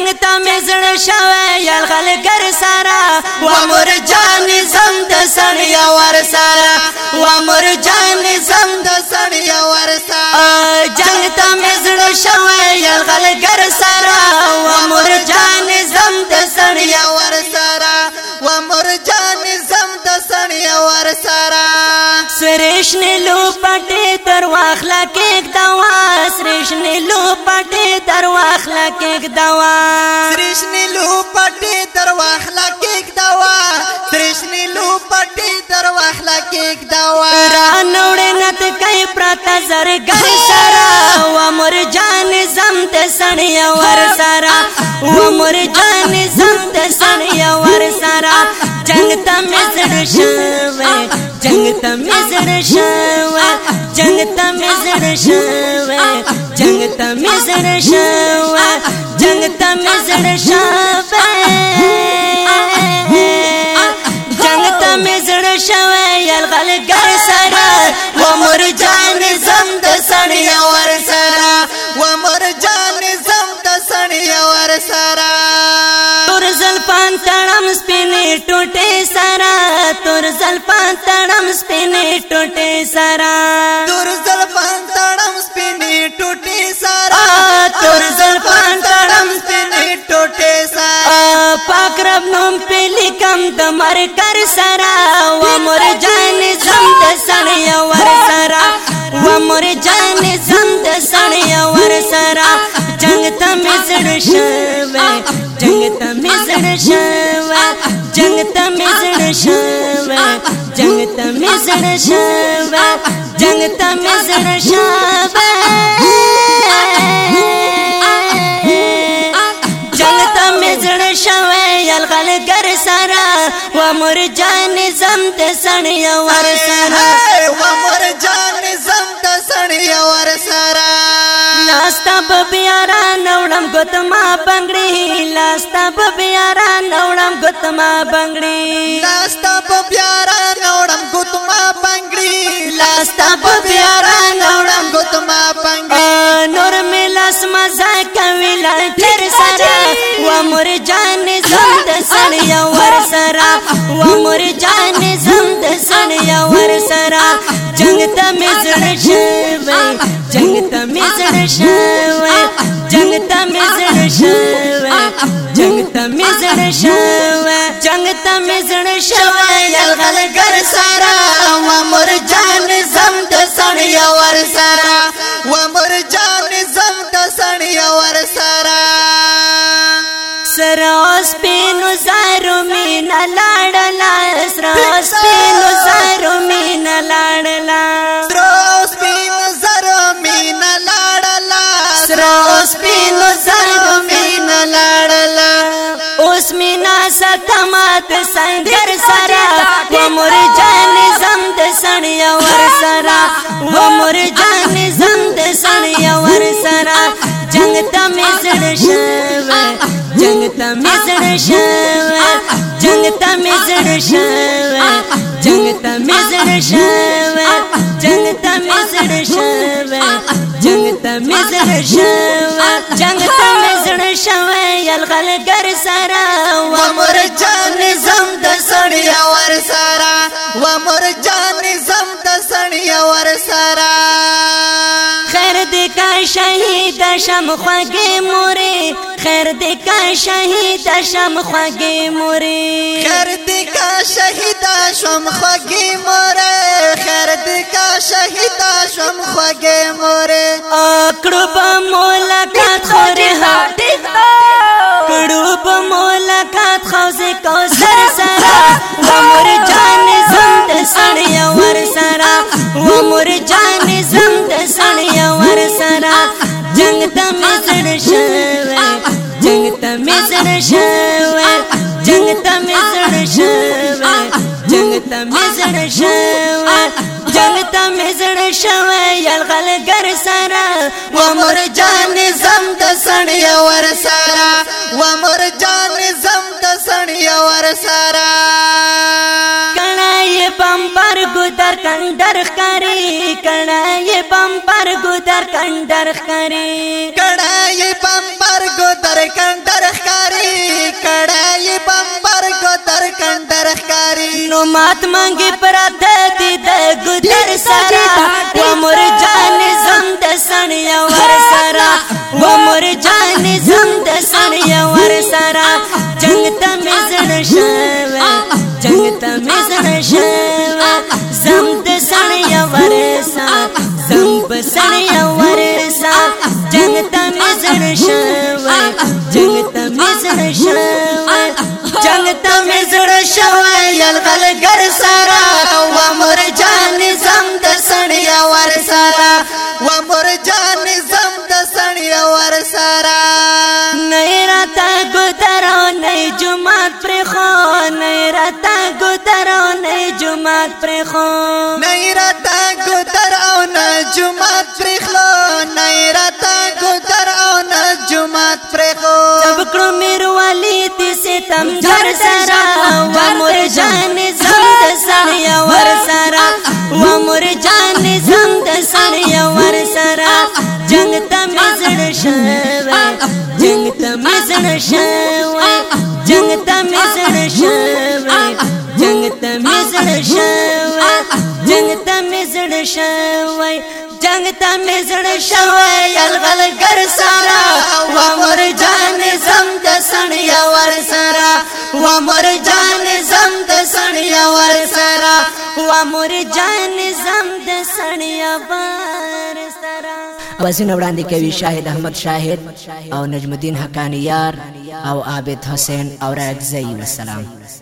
جنگ تا مزړ شوی یلغلګر سارا و مرجان زم د سړیا ور سارا و مرجان زم د سړیا ور سارا جنگ تا مزړ شوی یلغلګر سارا و مرجان زم د سړیا ور سارا و مرجان زم د سړیا ور سارا سرشن لو پټه تر واخلا کېک دوا سرشن لو پټه تر واخلا کېک دوا سرشن لو پټه تر واخلا کېک دوا سرشن لو پټه تر واخلا کېک دوا را نوړ نت کای پرتا زرګر سرا و مرجان زم ته سړیا ور سرا و مرجان زم ته سړیا ور سرا جنگ ته مزړ شوه جنگ ته مزړ شوه جنگ ته مزړ شوه جنگ ته مزړ شوه جنگ ته مزړ شوه جنگ ته مزړ شوه یلغلګر سره و مرجان زم د سړیا ور سره و مرجان زم د سړیا ور سره تور زلفان تړم سپینې ټوټې سره تور زلفان تړم سپینې ټوټې سره تور زلفان تړم سپینې ټوټې سره تور زلفان تړم سپینې ټوټې سره پاک رب نوم په لیکم د مرګر سره و مرجان زم د سړیا ور سره و مرجان زم د سړیا ور سره جنگ ته مزړ شوه جنگ ته مزړ شوه جنگ ته مزړ شوه جنگ ته مزړ شوه جنگ ته مزړ شوه جنگ ته مزړ شوه یلغلګر سره و مرجان زم ته سړیا ور سره و مرجان زم ته سړیا ور سره لاستا ببیارا نوړم ګوتما بنگړي لاستا ببیارا نوړم ګوتما بنگړي لاستا ببیارا نوړم ګوتما بنگړي لاستا ببیارا نوړم ګوتما بنگړي نور ملاس مزا کوي لا تر سره و مرجان زم د سړیا ور سره و مرجان زم د سړیا ور سره جنگ ته مزړ شوه جنگ ته مزړ شوه جنگ ته مزړ شوه جنگ ته مزړ شوه جنگ ته مزړ شوه یلغلګر سره و مرجان زم د سړیا ور سره و مرجان زم د سړیا ور سره سراس پینو زارو مینا لاړلا سراس پینو زارو مینا لاړلا سراس پینو زارو مینا لاړلا سراس پینو زارو مینا لاړلا اوس مینا ستمات سنگر سرا و مرجان زم د سړیا ور سرا و مرجان زم د سړیا ور سرا جنگ ته مزړ شوه جنگ ته مزړ شوه جنگ ته مزړ شوه جنگ ته مزړ شوه جنگ ته مزړ شوه جنگ ته مزړ شوه جنگ ته مزړ شوه یلغلګر سره و مرجان زم د سړیا ور سره و مرجان زم د سړیا ور سره خیر دې کا شهید شم خوږې مورې خیر دې کا شهید شم خوږې مورې خیر دې کا شهید شم خوږې مورې خیر دې کا شهید شم خوږې مورې کړو به ملاقات خورې هټې کړو به ملاقات خوځې کوثر سره و مرجان زم د سړیا ور سره و مرجان زم د سړیا ور سره جنگ ته مزړ شوه جنگ ته مزړ شوه جنگ ته مزړ شوه جنگ ته مزړ شوه جنگ ته مزړ شوه یلغلګر سره و مرجان زم د سړیا ور سره و مرجان زم د سړیا ور سره کړای بمبر ګدر کندر خاري کړای بمبر ګدر کندر خاري کړای بمبر ګدر کندر مات منگی پراته دی د ګدر سرا و مور جان زم د سړیا ور سرا و مور جان زم د سړیا ور سرا جنگ ته مزړ شوه جنگ ته مزړ شوه زم د سړیا ور سرا زم په سړیا ور سرا جنگ ته مزړ شوه جنگ ته مزړ شوه جنگ ته مزړ شوه یلغل گر سارا و مور جان زم د سړیا ور سارا و مور جان زم د سړیا ور سارا نه راته ګدرو نه جمعات پر خو نه راته ګدرو نه جمعات پر خو نه راته ګدر او نه جمعات پر خو نه راته ګدر او نه جمعات پر خو سب کړو میر والی دې ستم در سرا و مور جان زم د سړیا ور سرا و مور جان زم د سړیا ور سرا جنگ ته مزړ شوه جنگ ته مزړ شوه جنگ ته مزړ شوه جنگ ته مزړ شوه جنگ ته مزړ شوه جنگ ته مزړ شوه یلغل گر سارا و مور جان زم د سړیا ور سارا و مور جان زم د سړیا ور سارا و مور جان زم د سړیا ور سرا وزن وړاندې کوي شاهد احمد شاهد او نجم الدین حقانیار او عابد حسین او راګزی والسلام.